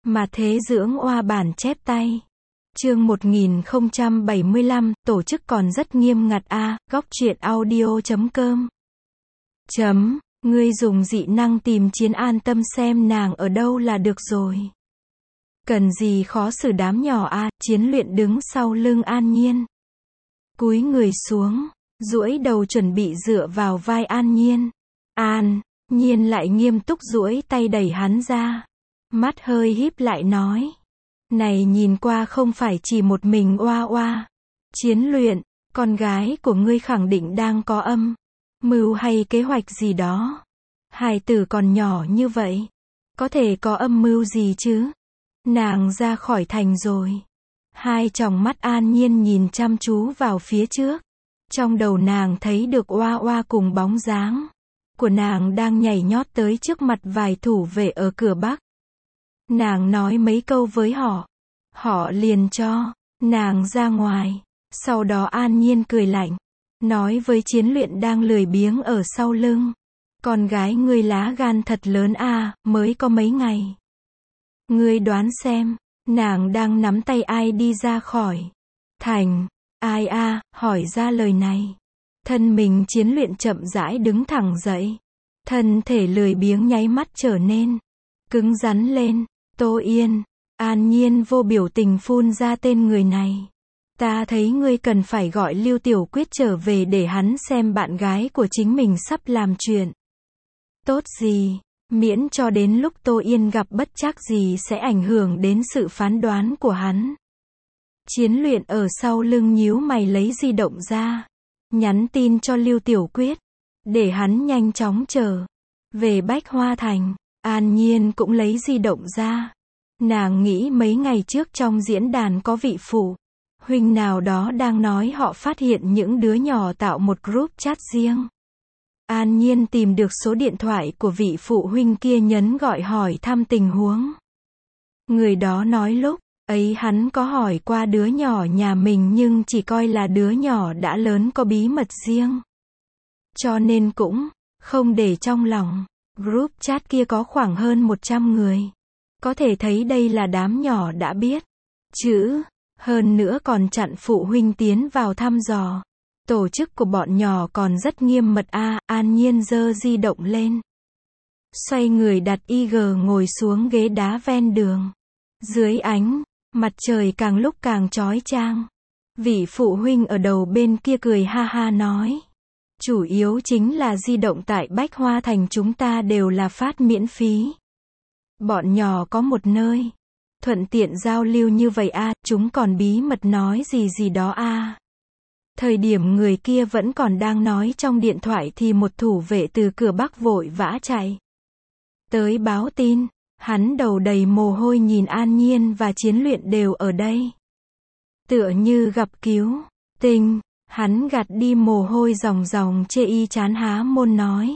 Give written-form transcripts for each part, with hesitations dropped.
Mà thế dưỡng oa bản chép tay. Chương 1075, tổ chức còn rất nghiêm ngặt a. Góc truyện audio.com. Ngươi dùng dị năng tìm Chiến an tâm xem nàng ở đâu là được rồi. Cần gì khó xử đám nhỏ a. Chiến Luyện đứng sau lưng An Nhiên. Cúi người xuống, duỗi đầu chuẩn bị dựa vào vai An Nhiên. An Nhiên lại nghiêm túc duỗi tay đẩy hắn ra. Mắt hơi híp lại nói. Này nhìn qua không phải chỉ một mình oa oa. Chiến Luyện, con gái của ngươi khẳng định đang có âm mưu hay kế hoạch gì đó. Hài tử còn nhỏ như vậy, có thể có âm mưu gì chứ? Nàng ra khỏi thành rồi. Hai tròng mắt An Nhiên nhìn chăm chú vào phía trước. Trong đầu nàng thấy được oa oa cùng bóng dáng của nàng đang nhảy nhót tới trước mặt vài thủ vệ ở cửa Bắc. Nàng nói mấy câu với họ. Họ liền cho nàng ra ngoài. Sau đó An Nhiên cười lạnh, nói với Chiến Luyện đang lười biếng ở sau lưng. Con gái ngươi lá gan thật lớn a, mới có mấy ngày. Ngươi đoán xem, nàng đang nắm tay ai đi ra khỏi thành. Ai a? Hỏi ra lời này. Thân mình Chiến Luyện chậm rãi đứng thẳng dậy. Thân thể lười biếng nháy mắt trở nên cứng rắn lên. Tô Yên. An Nhiên vô biểu tình phun ra tên người này. Ta thấy ngươi cần phải gọi Lưu Tiểu Quyết trở về để hắn xem bạn gái của chính mình sắp làm chuyện tốt gì, miễn cho đến lúc Tô Yên gặp bất trắc gì sẽ ảnh hưởng đến sự phán đoán của hắn. Chiến Luyện ở sau lưng nhíu mày lấy di động ra, nhắn tin cho Lưu Tiểu Quyết, để hắn nhanh chóng trở về Bách Hoa Thành. An Nhiên cũng lấy di động ra. Nàng nghĩ mấy ngày trước trong diễn đàn có vị phụ huynh nào đó đang nói họ phát hiện những đứa nhỏ tạo một group chat riêng. An Nhiên tìm được số điện thoại của vị phụ huynh kia nhấn gọi hỏi thăm tình huống. Người đó nói lúc ấy hắn có hỏi qua đứa nhỏ nhà mình nhưng chỉ coi là đứa nhỏ đã lớn có bí mật riêng, cho nên cũng không để trong lòng. Group chat kia có khoảng hơn 100 người. Có thể thấy đây là đám nhỏ đã biết chữ, hơn nữa còn chặn phụ huynh tiến vào thăm dò. Tổ chức của bọn nhỏ còn rất nghiêm mật a. An Nhiên giơ di động lên, xoay người đặt IG ngồi xuống ghế đá ven đường. Dưới ánh mặt trời càng lúc càng chói chang, vị phụ huynh ở đầu bên kia cười ha ha nói. Chủ yếu chính là di động tại Bách Hoa Thành chúng ta đều là phát miễn phí. Bọn nhỏ có một nơi thuận tiện giao lưu như vậy a. Chúng còn bí mật nói gì đó a. Thời điểm người kia vẫn còn đang nói trong điện thoại thì một thủ vệ từ cửa Bắc vội vã chạy tới báo tin. Hắn đầu đầy mồ hôi nhìn An Nhiên và Chiến Luyện đều ở đây, tựa như gặp cứu tinh. Hắn gạt đi mồ hôi ròng ròng chê y chán há môn nói.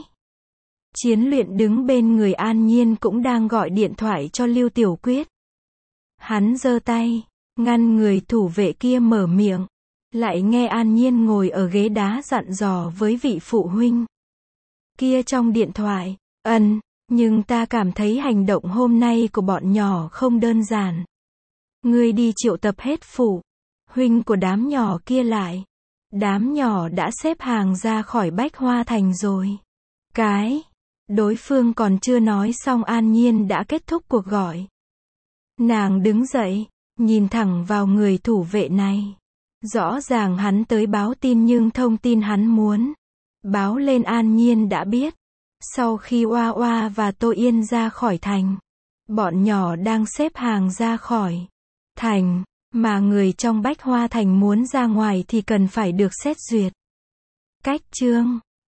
Chiến Luyện đứng bên người An Nhiên cũng đang gọi điện thoại cho Lưu Tiểu Quyết. Hắn giơ tay ngăn người thủ vệ kia mở miệng, lại nghe An Nhiên ngồi ở ghế đá dặn dò với vị phụ huynh kia trong điện thoại. Nhưng ta cảm thấy hành động hôm nay của bọn nhỏ không đơn giản. Ngươi đi triệu tập hết phụ huynh của đám nhỏ kia lại. Đám nhỏ đã xếp hàng ra khỏi Bách Hoa Thành rồi. Đối phương còn chưa nói xong An Nhiên đã kết thúc cuộc gọi. Nàng đứng dậy, nhìn thẳng vào người thủ vệ này. Rõ ràng hắn tới báo tin nhưng thông tin hắn muốn báo lên An Nhiên đã biết. Sau khi Oa Oa và Tô Yên ra khỏi thành, bọn nhỏ đang xếp hàng ra khỏi thành, mà người trong Bách Hoa Thành muốn ra ngoài thì cần phải được xét duyệt. Cách chương